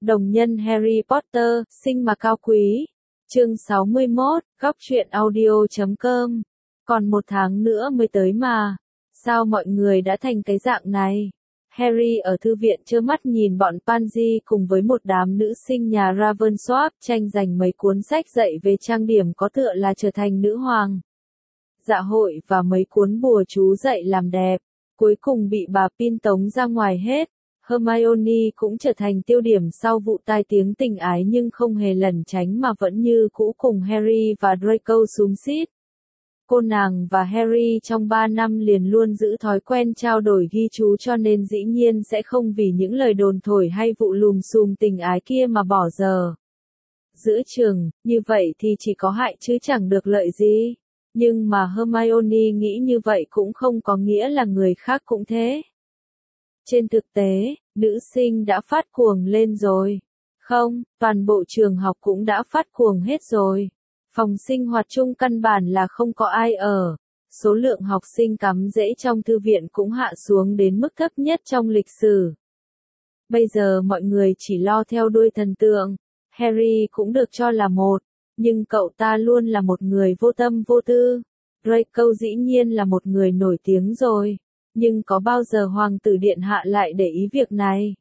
Đồng nhân Harry Potter, sinh mà cao quý. Chương 61, góc truyện audio.com. Còn 1 tháng nữa mới tới mà. Sao mọi người đã thành cái dạng này? Harry ở thư viện trơ mắt nhìn bọn Pansy cùng với một đám nữ sinh nhà Ravensworth tranh giành mấy cuốn sách dạy về trang điểm có tựa là trở thành nữ hoàng. Dạ hội và mấy cuốn bùa chú dạy làm đẹp. Cuối cùng bị bà Pin tống ra ngoài hết. Hermione cũng trở thành tiêu điểm sau vụ tai tiếng tình ái nhưng không hề lẩn tránh mà vẫn như cũ cùng Harry và Draco xúm xít. Cô nàng và Harry trong 3 năm liền luôn giữ thói quen trao đổi ghi chú cho nên dĩ nhiên sẽ không vì những lời đồn thổi hay vụ lùm xùm tình ái kia mà bỏ giờ. Giữa chừng, như vậy thì chỉ có hại chứ chẳng được lợi gì. Nhưng mà Hermione nghĩ như vậy cũng không có nghĩa là người khác cũng thế. Trên thực tế, nữ sinh đã phát cuồng lên rồi. Không, toàn bộ trường học cũng đã phát cuồng hết rồi. Phòng sinh hoạt chung căn bản là không có ai ở. Số lượng học sinh cắm rễ trong thư viện cũng hạ xuống đến mức thấp nhất trong lịch sử. Bây giờ mọi người chỉ lo theo đuôi thần tượng. Harry cũng được cho là một, nhưng cậu ta luôn là một người vô tâm vô tư. Draco dĩ nhiên là một người nổi tiếng rồi. Nhưng có bao giờ hoàng tử điện hạ lại để ý việc này?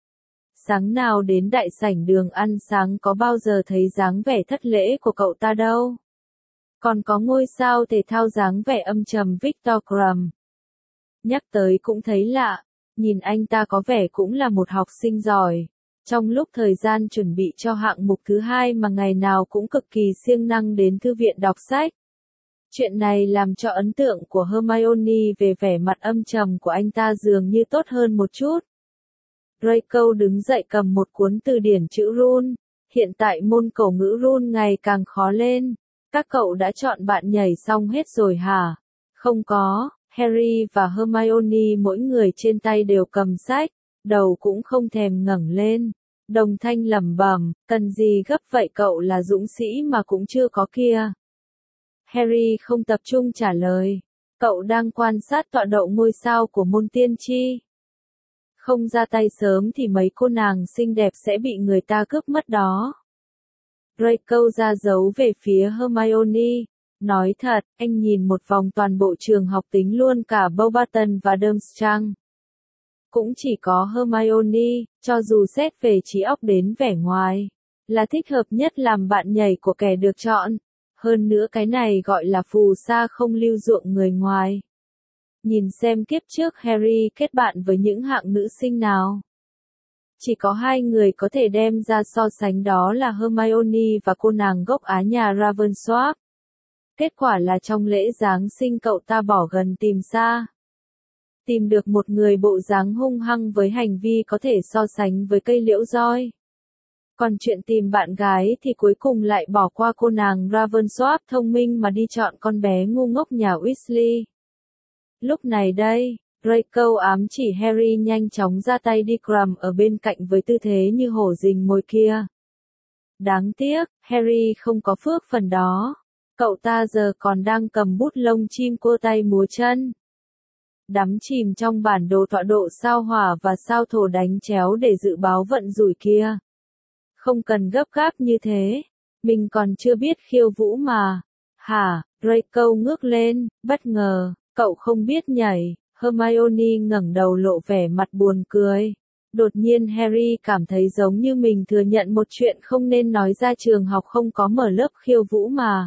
Sáng nào đến đại sảnh đường ăn sáng có bao giờ thấy dáng vẻ thất lễ của cậu ta đâu? Còn có ngôi sao thể thao dáng vẻ âm trầm Victor Krum. Nhắc tới cũng thấy lạ, nhìn anh ta có vẻ cũng là một học sinh giỏi. Trong lúc thời gian chuẩn bị cho hạng mục thứ 2 mà ngày nào cũng cực kỳ siêng năng đến thư viện đọc sách. Chuyện này làm cho ấn tượng của Hermione về vẻ mặt âm trầm của anh ta dường như tốt hơn một chút. Draco đứng dậy cầm một cuốn từ điển chữ run. Hiện tại môn cổ ngữ run ngày càng khó lên. Các cậu đã chọn bạn nhảy xong hết rồi hả? Không có, Harry và Hermione mỗi người trên tay đều cầm sách, đầu cũng không thèm ngẩng lên. Đồng thanh lẩm bẩm, cần gì gấp vậy, cậu là dũng sĩ mà cũng chưa có kia. Harry không tập trung trả lời. Cậu đang quan sát tọa độ ngôi sao của môn tiên tri. Không ra tay sớm thì mấy cô nàng xinh đẹp sẽ bị người ta cướp mất đó. Draco ra dấu về phía Hermione. Nói thật, anh nhìn một vòng toàn bộ trường học tính luôn cả Beauxbaton và Durmstrang. Cũng chỉ có Hermione, cho dù xét về trí óc đến vẻ ngoài, là thích hợp nhất làm bạn nhảy của kẻ được chọn. Hơn nữa cái này gọi là phù sa không lưu ruộng người ngoài. Nhìn xem kiếp trước Harry kết bạn với những hạng nữ sinh nào. Chỉ có 2 người có thể đem ra so sánh, đó là Hermione và cô nàng gốc Á nhà Ravensworth. Kết quả là trong lễ Giáng sinh cậu ta bỏ gần tìm xa. Tìm được một người bộ dáng hung hăng với hành vi có thể so sánh với cây liễu roi. Còn chuyện tìm bạn gái thì cuối cùng lại bỏ qua cô nàng Ravensworth thông minh mà đi chọn con bé ngu ngốc nhà Weasley. Lúc này đây, Draco ám chỉ Harry nhanh chóng ra tay đi Krum ở bên cạnh với tư thế như hổ rình mồi kia. Đáng tiếc, Harry không có phước phần đó. Cậu ta giờ còn đang cầm bút lông chim cua tay múa chân. Đắm chìm trong bản đồ tọa độ sao hỏa và sao thổ đánh chéo để dự báo vận rủi kia. Không cần gấp gáp như thế. Mình còn chưa biết khiêu vũ mà. Hả? Draco ngước lên, bất ngờ. Cậu không biết nhảy. Hermione ngẩng đầu lộ vẻ mặt buồn cười. Đột nhiên Harry cảm thấy giống như mình thừa nhận một chuyện không nên nói ra, trường học không có mở lớp khiêu vũ mà.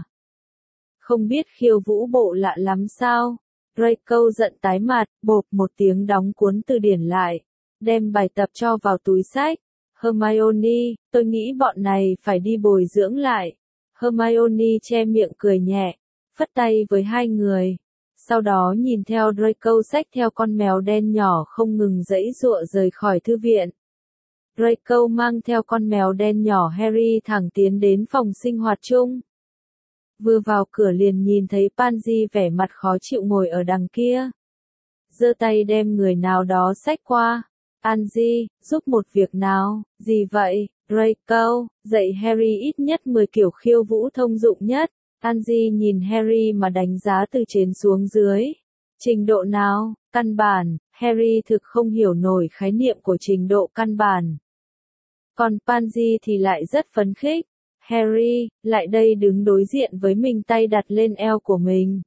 Không biết khiêu vũ bộ lạ lắm sao? Draco giận tái mặt, bộp một tiếng đóng cuốn từ điển lại. Đem bài tập cho vào túi sách. Hermione, tôi nghĩ bọn này phải đi bồi dưỡng lại. Hermione che miệng cười nhẹ, phất tay với 2 người. Sau đó nhìn theo Draco xách theo con mèo đen nhỏ không ngừng giãy giụa rời khỏi thư viện. Draco mang theo con mèo đen nhỏ Harry thẳng tiến đến phòng sinh hoạt chung. Vừa vào cửa liền nhìn thấy Pansy vẻ mặt khó chịu ngồi ở đằng kia. Giơ tay đem người nào đó xách qua. Pansy, giúp một việc nào? Gì vậy? Draco, dạy Harry ít nhất 10 kiểu khiêu vũ thông dụng nhất. Pansy nhìn Harry mà đánh giá từ trên xuống dưới. Trình độ nào? Căn bản. Harry thực không hiểu nổi khái niệm của trình độ căn bản. Còn Pansy thì lại rất phấn khích. Harry, lại đây đứng đối diện với mình, tay đặt lên eo của mình.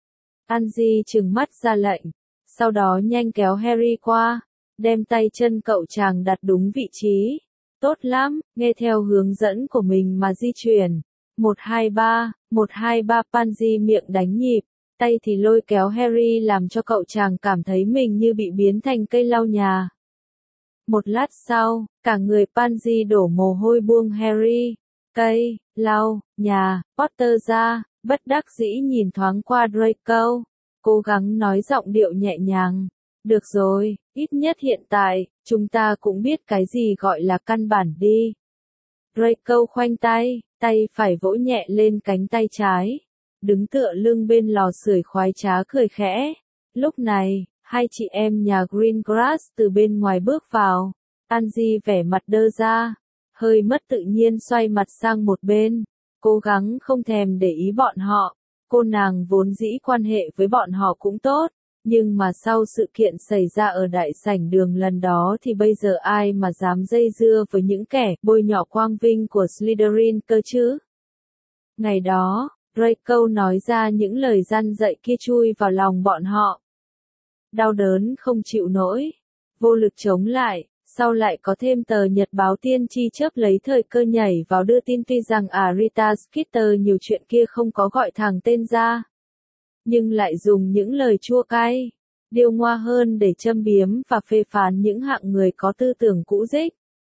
Pansy trừng mắt ra lệnh, sau đó nhanh kéo Harry qua, đem tay chân cậu chàng đặt đúng vị trí. Tốt lắm, nghe theo hướng dẫn của mình mà di chuyển. 123, 123. Pansy miệng đánh nhịp, tay thì lôi kéo Harry làm cho cậu chàng cảm thấy mình như bị biến thành cây lau nhà. Một lát sau, cả người Pansy đổ mồ hôi, buông Harry, cây, lau, nhà, Potter ra, bất đắc dĩ nhìn thoáng qua Draco, cố gắng nói giọng điệu nhẹ nhàng. Được rồi, ít nhất hiện tại, chúng ta cũng biết cái gì gọi là căn bản đi. Draco khoanh tay, tay phải vỗ nhẹ lên cánh tay trái, đứng tựa lưng bên lò sưởi khoái trá cười khẽ. Lúc này, hai chị em nhà Greengrass từ bên ngoài bước vào. Pansy vẻ mặt đơ ra, hơi mất tự nhiên xoay mặt sang một bên, cố gắng không thèm để ý bọn họ. Cô nàng vốn dĩ quan hệ với bọn họ cũng tốt, nhưng mà sau sự kiện xảy ra ở đại sảnh đường lần đó thì bây giờ ai mà dám dây dưa với những kẻ bôi nhọ quang vinh của Slytherin cơ chứ? Ngày đó, Draco nói ra những lời gian dạy kia chui vào lòng bọn họ. Đau đớn không chịu nổi, vô lực chống lại, sau lại có thêm tờ nhật báo tiên tri chớp lấy thời cơ nhảy vào đưa tin, tuy rằng Rita Skeeter nhiều chuyện kia không có gọi thẳng tên ra, nhưng lại dùng những lời chua cay, điêu ngoa hơn để châm biếm và phê phán những hạng người có tư tưởng cũ rích.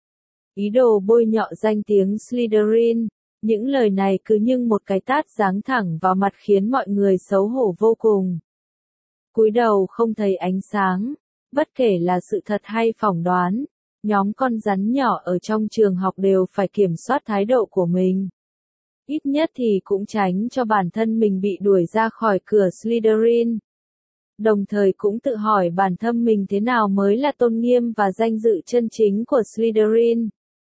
Ý đồ bôi nhọ danh tiếng Slytherin, những lời này cứ như một cái tát giáng thẳng vào mặt khiến mọi người xấu hổ vô cùng. Cúi đầu không thấy ánh sáng, bất kể là sự thật hay phỏng đoán, nhóm con rắn nhỏ ở trong trường học đều phải kiểm soát thái độ của mình. Ít nhất thì cũng tránh cho bản thân mình bị đuổi ra khỏi cửa Slytherin. Đồng thời cũng tự hỏi bản thân mình thế nào mới là tôn nghiêm và danh dự chân chính của Slytherin.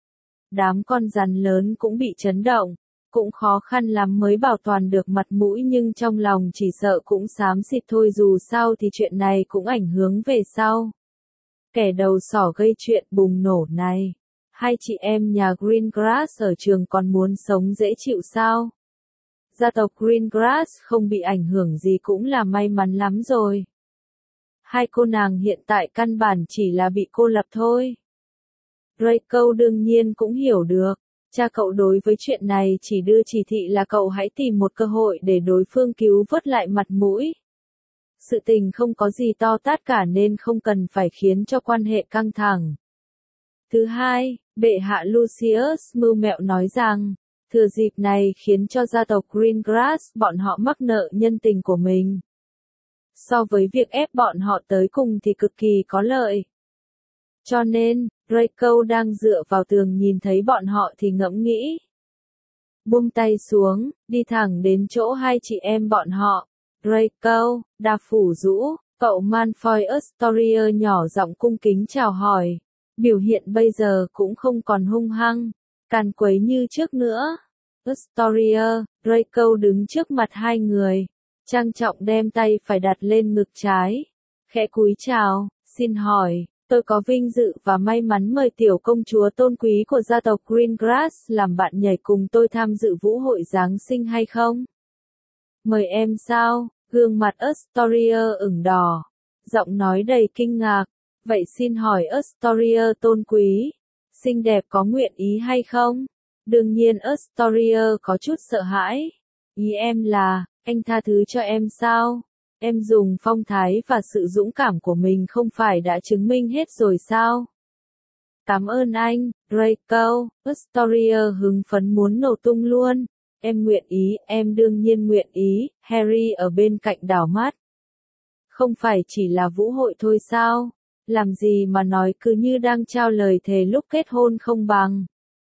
Đám con rắn lớn cũng bị chấn động, cũng khó khăn lắm mới bảo toàn được mặt mũi, nhưng trong lòng chỉ sợ cũng xám xịt thôi, dù sao thì chuyện này cũng ảnh hưởng về sau. Kẻ đầu sỏ gây chuyện bùng nổ này, hai chị em nhà Greengrass ở trường còn muốn sống dễ chịu sao? Gia tộc Greengrass không bị ảnh hưởng gì cũng là may mắn lắm rồi. Hai cô nàng hiện tại căn bản chỉ là bị cô lập thôi. Draco đương nhiên cũng hiểu được, cha cậu đối với chuyện này chỉ đưa chỉ thị là cậu hãy tìm một cơ hội để đối phương cứu vớt lại mặt mũi. Sự tình không có gì to tát cả nên không cần phải khiến cho quan hệ căng thẳng. Thứ hai, bệ hạ Lucius mưu mẹo nói rằng, thừa dịp này khiến cho gia tộc Greengrass bọn họ mắc nợ nhân tình của mình. So với việc ép bọn họ tới cùng thì cực kỳ có lợi. Cho nên, Draco đang dựa vào tường nhìn thấy bọn họ thì ngẫm nghĩ. Buông tay xuống, đi thẳng đến chỗ hai chị em bọn họ. Draco, đa phủ rũ, cậu Malfoy Astoria nhỏ giọng cung kính chào hỏi. Biểu hiện bây giờ cũng không còn hung hăng, càn quấy như trước nữa. Astoria, Draco đứng trước mặt hai người, trang trọng đem tay phải đặt lên ngực trái. Khẽ cúi chào, xin hỏi, tôi có vinh dự và may mắn mời tiểu công chúa tôn quý của gia tộc Greengrass làm bạn nhảy cùng tôi tham dự vũ hội Giáng sinh hay không? Mời em sao? Gương mặt Astoria ửng đỏ, giọng nói đầy kinh ngạc. Vậy xin hỏi Astoria tôn quý, xinh đẹp có nguyện ý hay không? Đương nhiên Astoria có chút sợ hãi. Ý em là, anh tha thứ cho em sao? Em dùng phong thái và sự dũng cảm của mình không phải đã chứng minh hết rồi sao? Cảm ơn anh, Draco. Astoria hứng phấn muốn nổ tung luôn. Em nguyện ý, em đương nhiên nguyện ý. Harry ở bên cạnh đảo mắt. Không phải chỉ là vũ hội thôi sao? Làm gì mà nói cứ như đang trao lời thề lúc kết hôn không bằng.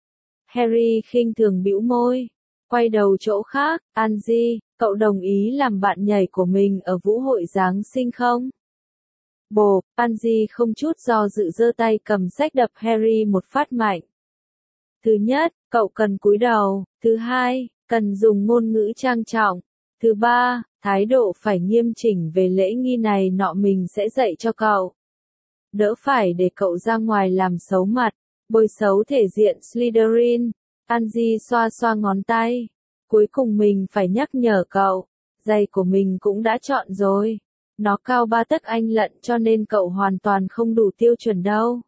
Harry khinh thường bĩu môi, quay đầu chỗ khác. Angie, cậu đồng ý làm bạn nhảy của mình ở vũ hội Giáng sinh không? Bồ, Angie không chút do dự giơ tay cầm sách đập Harry một phát mạnh. Thứ nhất, cậu cần cúi đầu. Thứ hai, cần dùng ngôn ngữ trang trọng. Thứ ba, thái độ phải nghiêm chỉnh về lễ nghi này nọ mình sẽ dạy cho cậu. Đỡ phải để cậu ra ngoài làm xấu mặt. Bôi xấu thể diện Slytherin. Angie xoa xoa ngón tay. Cuối cùng mình phải nhắc nhở cậu. Giày của mình cũng đã chọn rồi. Nó cao 3 tấc Anh lận cho nên cậu hoàn toàn không đủ tiêu chuẩn đâu.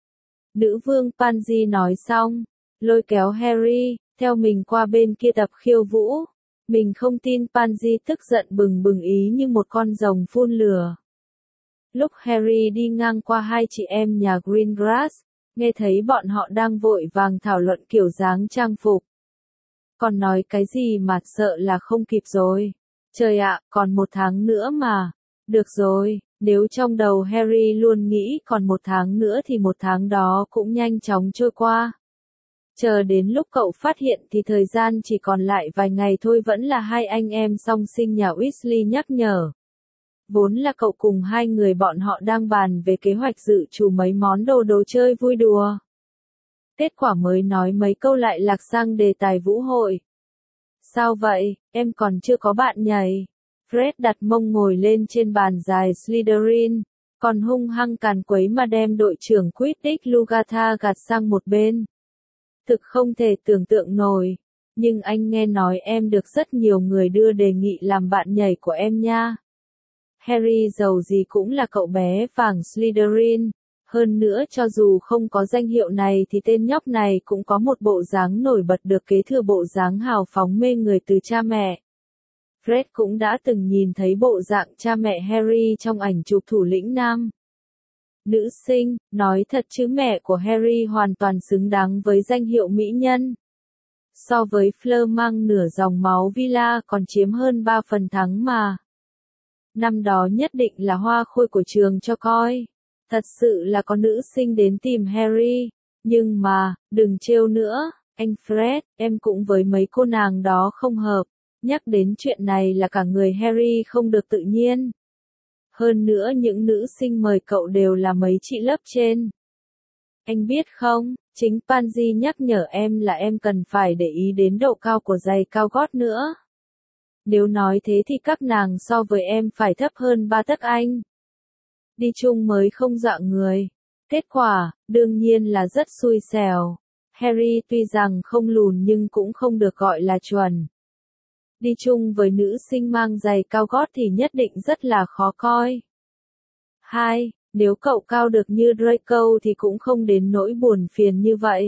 Nữ vương Pansy nói xong. Lôi kéo Harry, theo mình qua bên kia tập khiêu vũ. Mình không tin Pansy tức giận bừng bừng ý như một con rồng phun lửa. Lúc Harry đi ngang qua hai chị em nhà Greengrass, nghe thấy bọn họ đang vội vàng thảo luận kiểu dáng trang phục. Còn nói cái gì mà sợ là không kịp rồi. Trời ạ, còn 1 tháng nữa mà. Được rồi, nếu trong đầu Harry luôn nghĩ còn 1 tháng nữa thì 1 tháng đó cũng nhanh chóng trôi qua. Chờ đến lúc cậu phát hiện thì thời gian chỉ còn lại vài ngày thôi vẫn là hai anh em song sinh nhà Weasley nhắc nhở. Vốn là cậu cùng hai người bọn họ đang bàn về kế hoạch dự trù mấy món đồ chơi vui đùa. Kết quả mới nói mấy câu lại lạc sang đề tài vũ hội. Sao vậy, em còn chưa có bạn nhảy. Fred đặt mông ngồi lên trên bàn dài Slytherin, còn hung hăng càn quấy mà đem đội trưởng Quidditch Lugatha gạt sang một bên. Thực không thể tưởng tượng nổi, nhưng anh nghe nói em được rất nhiều người đưa đề nghị làm bạn nhảy của em nha. Harry dầu gì cũng là cậu bé vàng Slytherin, hơn nữa cho dù không có danh hiệu này thì tên nhóc này cũng có một bộ dáng nổi bật được kế thừa bộ dáng hào phóng mê người từ cha mẹ. Fred cũng đã từng nhìn thấy bộ dạng cha mẹ Harry trong ảnh chụp thủ lĩnh nam. Nữ sinh, nói thật chứ mẹ của Harry hoàn toàn xứng đáng với danh hiệu mỹ nhân. So với Fleur mang nửa dòng máu Villa còn chiếm hơn 3 phần thắng mà. Năm đó nhất định là hoa khôi của trường cho coi. Thật sự là có nữ sinh đến tìm Harry. Nhưng mà, đừng trêu nữa, anh Fred, em cũng với mấy cô nàng đó không hợp. Nhắc đến chuyện này là cả người Harry không được tự nhiên. Hơn nữa những nữ sinh mời cậu đều là mấy chị lớp trên. Anh biết không, chính Pansy nhắc nhở em là em cần phải để ý đến độ cao của giày cao gót nữa. Nếu nói thế thì các nàng so với em phải thấp hơn 3 tấc Anh. Đi chung mới không dọa người. Kết quả, đương nhiên là rất xui xẻo. Harry tuy rằng không lùn nhưng cũng không được gọi là chuẩn. Đi chung với nữ sinh mang giày cao gót thì nhất định rất là khó coi. 2. Nếu cậu cao được như Draco thì cũng không đến nỗi buồn phiền như vậy.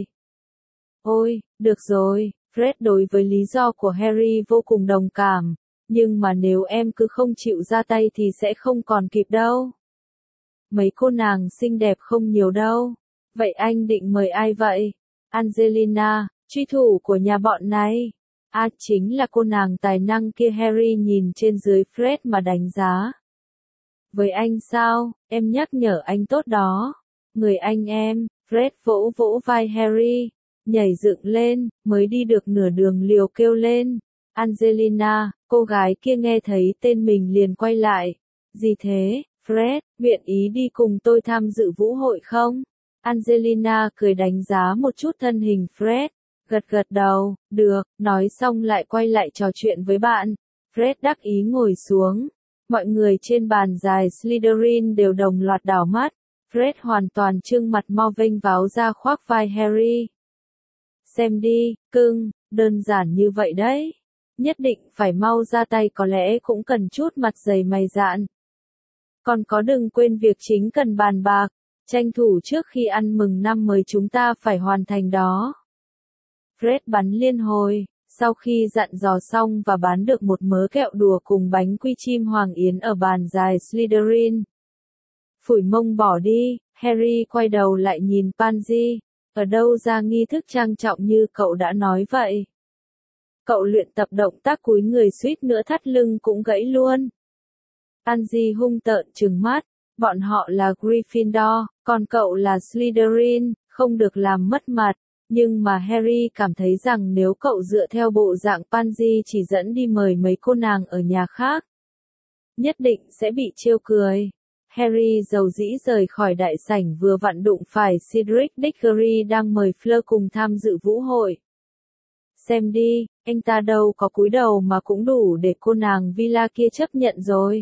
Ôi, được rồi, Fred đối với lý do của Harry vô cùng đồng cảm, nhưng mà nếu em cứ không chịu ra tay thì sẽ không còn kịp đâu. Mấy cô nàng xinh đẹp không nhiều đâu. Vậy anh định mời ai vậy? Angelina, truy thủ của nhà bọn này. À chính là cô nàng tài năng kia. Harry nhìn trên dưới Fred mà đánh giá. Với anh sao, em nhắc nhở anh tốt đó. Người anh em, Fred vỗ vỗ vai Harry, nhảy dựng lên, mới đi được nửa đường liều kêu lên. Angelina, cô gái kia nghe thấy tên mình liền quay lại. Gì thế, Fred, nguyện ý đi cùng tôi tham dự vũ hội không? Angelina cười đánh giá một chút thân hình Fred. Gật gật đầu, được, nói xong lại quay lại trò chuyện với bạn. Fred đắc ý ngồi xuống. Mọi người trên bàn dài Slytherin đều đồng loạt đảo mắt. Fred hoàn toàn trương mặt mo vênh váo ra khoác vai Harry. Xem đi, cưng, đơn giản như vậy đấy. Nhất định phải mau ra tay, có lẽ cũng cần chút mặt dày mày dạn. Còn có đừng quên việc chính cần bàn bạc, tranh thủ trước khi ăn mừng năm mới chúng ta phải hoàn thành đó. Fred bắn liên hồi, sau khi dặn dò xong và bán được một mớ kẹo đùa cùng bánh quy chim Hoàng Yến ở bàn dài Slytherin. Phủi mông bỏ đi, Harry quay đầu lại nhìn Pansy, ở đâu ra nghi thức trang trọng như cậu đã nói vậy. Cậu luyện tập động tác cúi người suýt nữa thắt lưng cũng gãy luôn. Pansy hung tợn trừng mắt, bọn họ là Gryffindor, còn cậu là Slytherin, không được làm mất mặt. Nhưng mà Harry cảm thấy rằng nếu cậu dựa theo bộ dạng Pansy chỉ dẫn đi mời mấy cô nàng ở nhà khác, nhất định sẽ bị trêu cười. Harry dầu dĩ rời khỏi đại sảnh vừa vặn đụng phải Cedric Diggory đang mời Fleur cùng tham dự vũ hội. Xem đi, anh ta đâu có cúi đầu mà cũng đủ để cô nàng Villa kia chấp nhận rồi.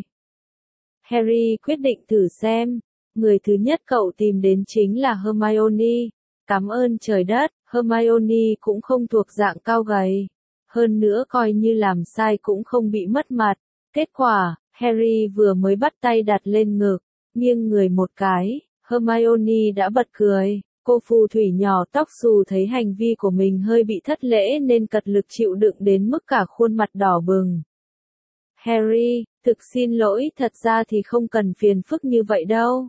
Harry quyết định thử xem. Người thứ nhất cậu tìm đến chính là Hermione. Cảm ơn trời đất, Hermione cũng không thuộc dạng cao gầy. Hơn nữa coi như làm sai cũng không bị mất mặt. Kết quả, Harry vừa mới bắt tay đặt lên ngực, nghiêng người một cái, Hermione đã bật cười. Cô phù thủy nhỏ tóc xù thấy hành vi của mình hơi bị thất lễ nên cật lực chịu đựng đến mức cả khuôn mặt đỏ bừng. Harry, thực xin lỗi, thật ra thì không cần phiền phức như vậy đâu.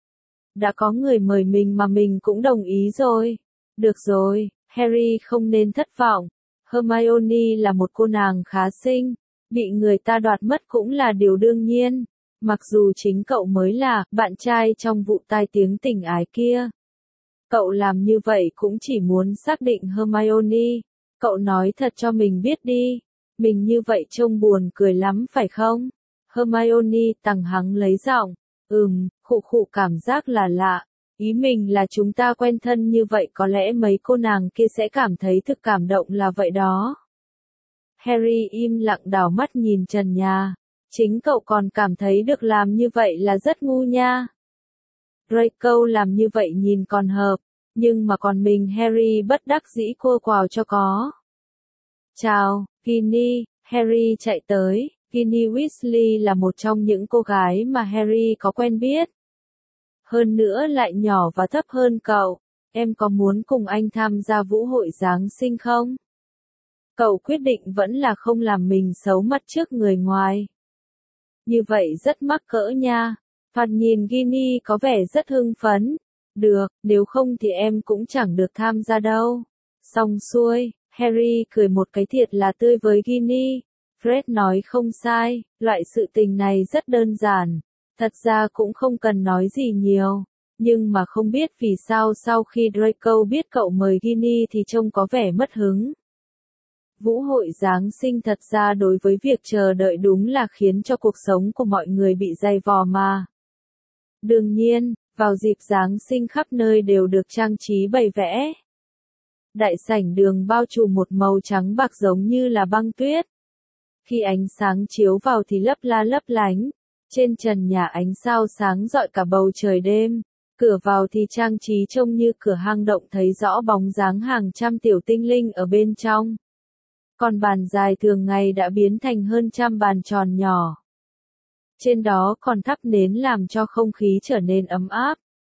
Đã có người mời mình mà mình cũng đồng ý rồi. Được rồi, Harry không nên thất vọng. Hermione là một cô nàng khá xinh, bị người ta đoạt mất cũng là điều đương nhiên. Mặc dù chính cậu mới là bạn trai trong vụ tai tiếng tình ái kia. Cậu làm như vậy cũng chỉ muốn xác định Hermione. Cậu nói thật cho mình biết đi. Mình như vậy trông buồn cười lắm phải không? Hermione tằng hắng lấy giọng. Khụ khụ cảm giác là lạ. Ý mình là chúng ta quen thân như vậy có lẽ mấy cô nàng kia sẽ cảm thấy thực cảm động là vậy đó. Harry im lặng đảo mắt nhìn trần nhà. Chính cậu còn cảm thấy được làm như vậy là rất ngu nha. Draco làm như vậy nhìn còn hợp, nhưng mà còn mình Harry bất đắc dĩ cua quào cho có. Chào, Ginny, Harry chạy tới. Ginny Weasley là một trong những cô gái mà Harry có quen biết. Hơn nữa lại nhỏ và thấp hơn cậu. Em có muốn cùng anh tham gia vũ hội Giáng sinh không? Cậu quyết định vẫn là không làm mình xấu mặt trước người ngoài. Như vậy rất mắc cỡ nha. Thoạt nhìn Ginny có vẻ rất hưng phấn. Được, nếu không thì em cũng chẳng được tham gia đâu. Xong xuôi, Harry cười một cái thiệt là tươi với Ginny. Fred nói không sai, loại sự tình này rất đơn giản. Thật ra cũng không cần nói gì nhiều. Nhưng mà không biết vì sao sau khi Draco biết cậu mời Ginny thì trông có vẻ mất hứng. Vũ hội Giáng sinh thật ra đối với việc chờ đợi đúng là khiến cho cuộc sống của mọi người bị dày vò mà. Đương nhiên, vào dịp Giáng sinh khắp nơi đều được trang trí bày vẽ. Đại sảnh đường bao trùm một màu trắng bạc giống như là băng tuyết. Khi ánh sáng chiếu vào thì lấp la lấp lánh. Trên trần nhà ánh sao sáng rọi cả bầu trời đêm. Cửa vào thì trang trí trông như cửa hang động thấy rõ bóng dáng hàng trăm tiểu tinh linh ở bên trong. Còn bàn dài thường ngày đã biến thành hơn trăm bàn tròn nhỏ. Trên đó còn thắp nến làm cho không khí trở nên ấm áp.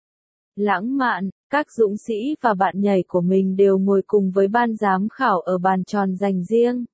Lãng mạn, các dũng sĩ và bạn nhảy của mình đều ngồi cùng với ban giám khảo ở bàn tròn dành riêng.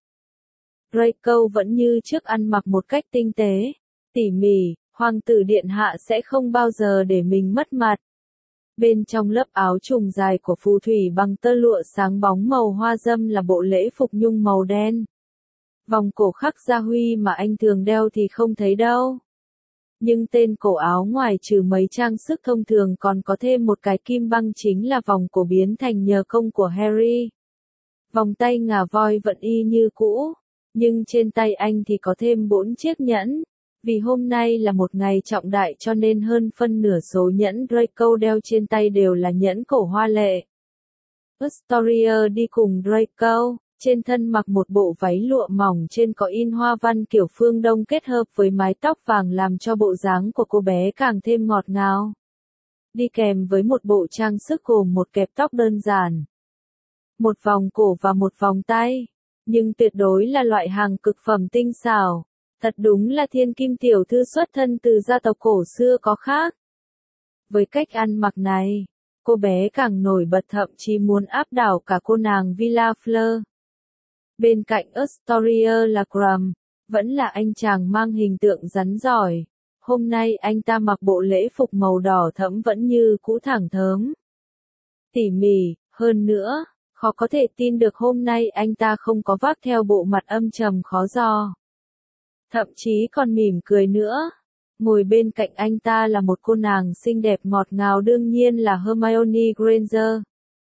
Draco vẫn như trước ăn mặc một cách tinh tế, tỉ mỉ, hoàng tử điện hạ sẽ không bao giờ để mình mất mặt. Bên trong lớp áo trùng dài của phù thủy bằng tơ lụa sáng bóng màu hoa dâm là bộ lễ phục nhung màu đen. Vòng cổ khắc gia huy mà anh thường đeo thì không thấy đâu. Nhưng tên cổ áo ngoài trừ mấy trang sức thông thường còn có thêm một cái kim băng chính là vòng cổ biến thành nhờ công của Harry. Vòng tay ngà voi vẫn y như cũ, nhưng trên tay anh thì có thêm 4 chiếc nhẫn. Vì hôm nay là một ngày trọng đại cho nên hơn phân nửa số nhẫn Draco đeo trên tay đều là nhẫn cổ hoa lệ. Astoria đi cùng Draco, trên thân mặc một bộ váy lụa mỏng trên có in hoa văn kiểu phương Đông kết hợp với mái tóc vàng làm cho bộ dáng của cô bé càng thêm ngọt ngào. Đi kèm với một bộ trang sức gồm một kẹp tóc đơn giản, một vòng cổ và một vòng tay, nhưng tuyệt đối là loại hàng cực phẩm tinh xảo. Thật đúng là thiên kim tiểu thư xuất thân từ gia tộc cổ xưa có khác. Với cách ăn mặc này, cô bé càng nổi bật thậm chí muốn áp đảo cả cô nàng Villa Fleur. Bên cạnh Astoria là Crumb, vẫn là anh chàng mang hình tượng rắn giỏi. Hôm nay anh ta mặc bộ lễ phục màu đỏ thẫm vẫn như cũ thẳng thớm. Tỉ mỉ, hơn nữa, khó có thể tin được hôm nay anh ta không có vác theo bộ mặt âm trầm khó dò. Thậm chí còn mỉm cười nữa. Ngồi bên cạnh anh ta là một cô nàng xinh đẹp ngọt ngào đương nhiên là Hermione Granger.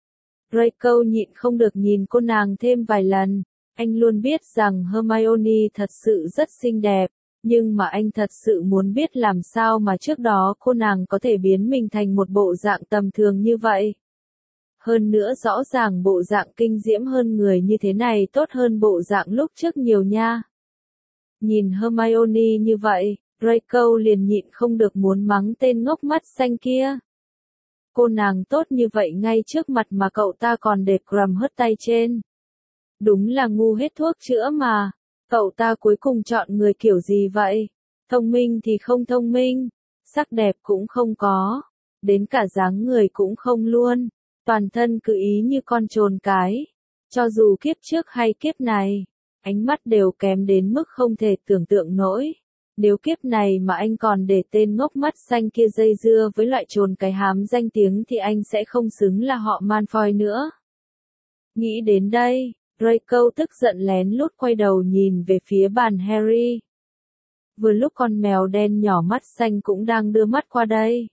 Draco nhịn không được nhìn cô nàng thêm vài lần. Anh luôn biết rằng Hermione thật sự rất xinh đẹp, nhưng mà anh thật sự muốn biết làm sao mà trước đó cô nàng có thể biến mình thành một bộ dạng tầm thường như vậy. Hơn nữa rõ ràng bộ dạng kinh diễm hơn người như thế này tốt hơn bộ dạng lúc trước nhiều nha. Nhìn Hermione như vậy, Draco liền nhịn không được muốn mắng tên ngốc mắt xanh kia. Cô nàng tốt như vậy ngay trước mặt mà cậu ta còn để Grum hất tay trên. Đúng là ngu hết thuốc chữa mà. Cậu ta cuối cùng chọn người kiểu gì vậy? Thông minh thì không thông minh, sắc đẹp cũng không có, đến cả dáng người cũng không luôn, toàn thân cứ ý như con trồn cái. Cho dù kiếp trước hay kiếp này, ánh mắt đều kém đến mức không thể tưởng tượng nổi. Nếu kiếp này mà anh còn để tên ngốc mắt xanh kia dây dưa với loại trồn cái hám danh tiếng thì anh sẽ không xứng là họ Malfoy nữa. Nghĩ đến đây, Draco tức giận lén lút quay đầu nhìn về phía bàn Harry. Vừa lúc con mèo đen nhỏ mắt xanh cũng đang đưa mắt qua đây.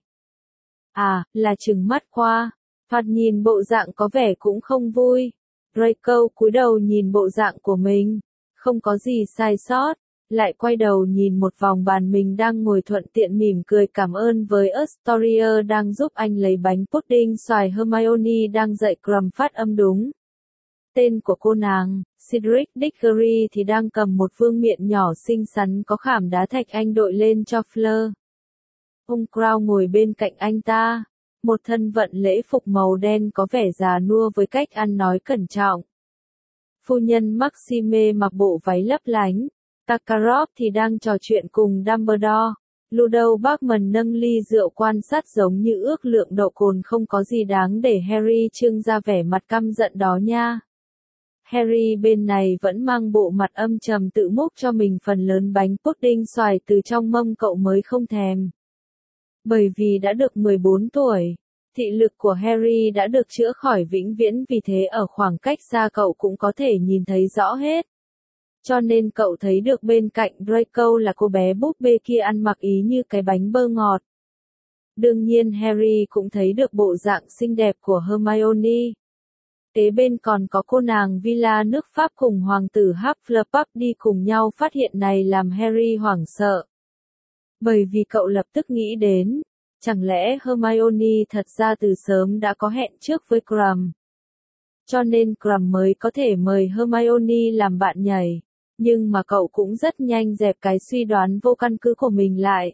À, là trừng mắt qua. Thoạt nhìn bộ dạng có vẻ cũng không vui. Draco cúi đầu nhìn bộ dạng của mình. Không có gì sai sót. Lại quay đầu nhìn một vòng bàn mình đang ngồi thuận tiện mỉm cười cảm ơn với Astoria đang giúp anh lấy bánh pudding xoài Hermione đang dạy Grum phát âm đúng. Tên của cô nàng, Cedric Diggory thì đang cầm một vương miện nhỏ xinh xắn có khảm đá thạch anh đội lên cho Fleur. Ông Crow ngồi bên cạnh anh ta, một thân vận lễ phục màu đen có vẻ già nua với cách ăn nói cẩn trọng. Phu nhân Maxime mặc bộ váy lấp lánh, Karkaroff thì đang trò chuyện cùng Dumbledore. Ludo Bagman nâng ly rượu quan sát giống như ước lượng độ cồn không có gì đáng để Harry trưng ra vẻ mặt căm giận đó nha. Harry bên này vẫn mang bộ mặt âm trầm tự múc cho mình phần lớn bánh pudding xoài từ trong mâm cậu mới không thèm. Bởi vì đã được 14 tuổi, thị lực của Harry đã được chữa khỏi vĩnh viễn vì thế ở khoảng cách xa cậu cũng có thể nhìn thấy rõ hết. Cho nên cậu thấy được bên cạnh Draco là cô bé búp bê kia ăn mặc ý như cái bánh bơ ngọt. Đương nhiên Harry cũng thấy được bộ dạng xinh đẹp của Hermione. Kế bên còn có cô nàng Villa nước Pháp cùng hoàng tử Hufflepuff đi cùng nhau phát hiện này làm Harry hoảng sợ. Bởi vì cậu lập tức nghĩ đến, chẳng lẽ Hermione thật ra từ sớm đã có hẹn trước với Grum. Cho nên Grum mới có thể mời Hermione làm bạn nhảy. Nhưng mà cậu cũng rất nhanh dẹp cái suy đoán vô căn cứ của mình lại.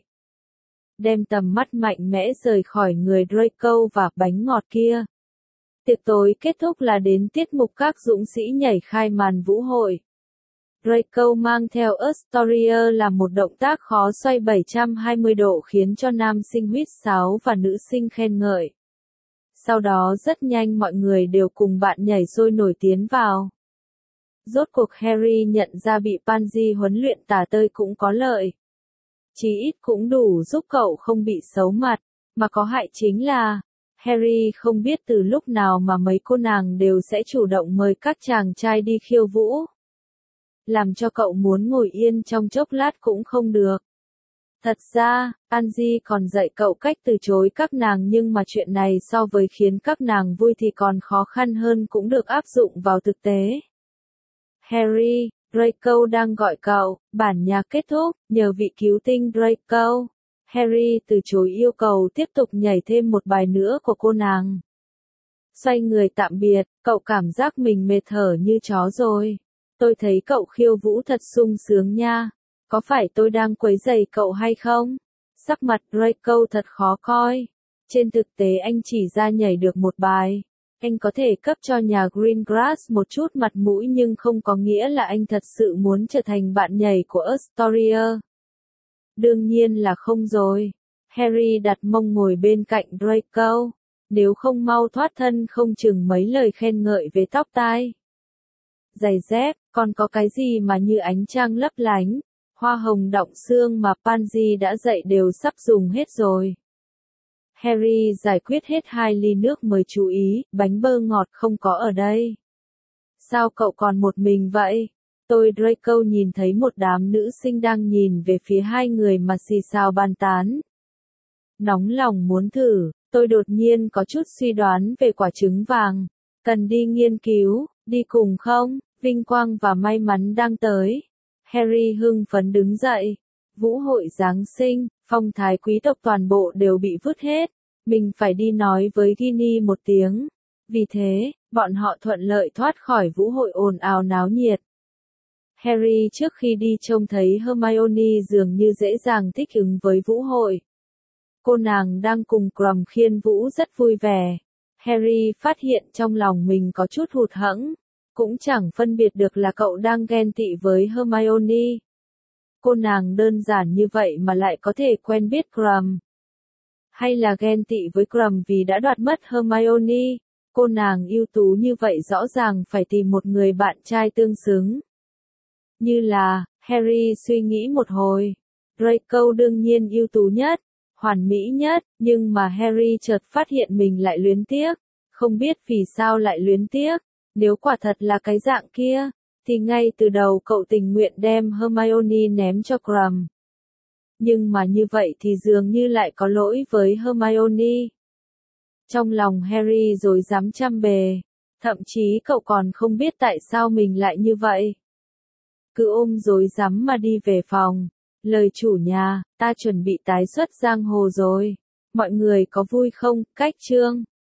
Đem tầm mắt mạnh mẽ rời khỏi người Draco và bánh ngọt kia. Tiệc tối kết thúc là đến tiết mục các dũng sĩ nhảy khai màn vũ hội. Draco mang theo Astoria làm một động tác khó xoay 720 độ khiến cho nam sinh huýt sáo và nữ sinh khen ngợi. Sau đó rất nhanh mọi người đều cùng bạn nhảy sôi nổi tiến vào. Rốt cuộc Harry nhận ra bị Pansy huấn luyện tả tơi cũng có lợi. Chí ít cũng đủ giúp cậu không bị xấu mặt, mà có hại chính là, Harry không biết từ lúc nào mà mấy cô nàng đều sẽ chủ động mời các chàng trai đi khiêu vũ. Làm cho cậu muốn ngồi yên trong chốc lát cũng không được. Thật ra, Pansy còn dạy cậu cách từ chối các nàng nhưng mà chuyện này so với khiến các nàng vui thì còn khó khăn hơn cũng được áp dụng vào thực tế. Harry, Draco đang gọi cậu, bản nhạc kết thúc, nhờ vị cứu tinh Draco. Harry từ chối yêu cầu tiếp tục nhảy thêm một bài nữa của cô nàng. Xoay người tạm biệt, cậu cảm giác mình mệt thở như chó rồi. Tôi thấy cậu khiêu vũ thật sung sướng nha. Có phải tôi đang quấy rầy cậu hay không? Sắc mặt Draco thật khó coi. Trên thực tế anh chỉ ra nhảy được một bài. Anh có thể cấp cho nhà Greengrass một chút mặt mũi nhưng không có nghĩa là anh thật sự muốn trở thành bạn nhảy của Astoria. Đương nhiên là không rồi. Harry đặt mông ngồi bên cạnh Draco. Nếu không mau thoát thân không chừng mấy lời khen ngợi về tóc tai. Giày dép, còn có cái gì mà như ánh trăng lấp lánh. Hoa hồng đọng xương mà Pansy đã dạy đều sắp dùng hết rồi. Harry giải quyết hết 2 ly nước mới chú ý, bánh bơ ngọt không có ở đây. Sao cậu còn một mình vậy? Tôi Draco nhìn thấy một đám nữ sinh đang nhìn về phía hai người mà xì xào bàn tán. Nóng lòng muốn thử, tôi đột nhiên có chút suy đoán về quả trứng vàng. Cần đi nghiên cứu, đi cùng không? Vinh quang và may mắn đang tới. Harry hưng phấn đứng dậy. Vũ hội Giáng sinh, phong thái quý tộc toàn bộ đều bị vứt hết. Mình phải đi nói với Ginny một tiếng. Vì thế, bọn họ thuận lợi thoát khỏi vũ hội ồn ào náo nhiệt. Harry trước khi đi trông thấy Hermione dường như dễ dàng thích ứng với vũ hội. Cô nàng đang cùng Grum khiêu vũ rất vui vẻ. Harry phát hiện trong lòng mình có chút hụt hẫng, cũng chẳng phân biệt được là cậu đang ghen tị với Hermione. Cô nàng đơn giản như vậy mà lại có thể quen biết Grum. Hay là ghen tị với Grum vì đã đoạt mất Hermione? Cô nàng ưu tú như vậy rõ ràng phải tìm một người bạn trai tương xứng. Như là, Harry suy nghĩ một hồi. Draco đương nhiên ưu tú nhất, hoàn mỹ nhất, nhưng mà Harry chợt phát hiện mình lại luyến tiếc. Không biết vì sao lại luyến tiếc, nếu quả thật là cái dạng kia, thì ngay từ đầu cậu tình nguyện đem Hermione ném cho Grum. Nhưng mà như vậy thì dường như lại có lỗi với Hermione. Trong lòng Harry rối rắm trăm bề, thậm chí cậu còn không biết tại sao mình lại như vậy. Cứ ôm rối rắm mà đi về phòng. Lời chủ nhà, ta chuẩn bị tái xuất giang hồ rồi. Mọi người có vui không? Cách chương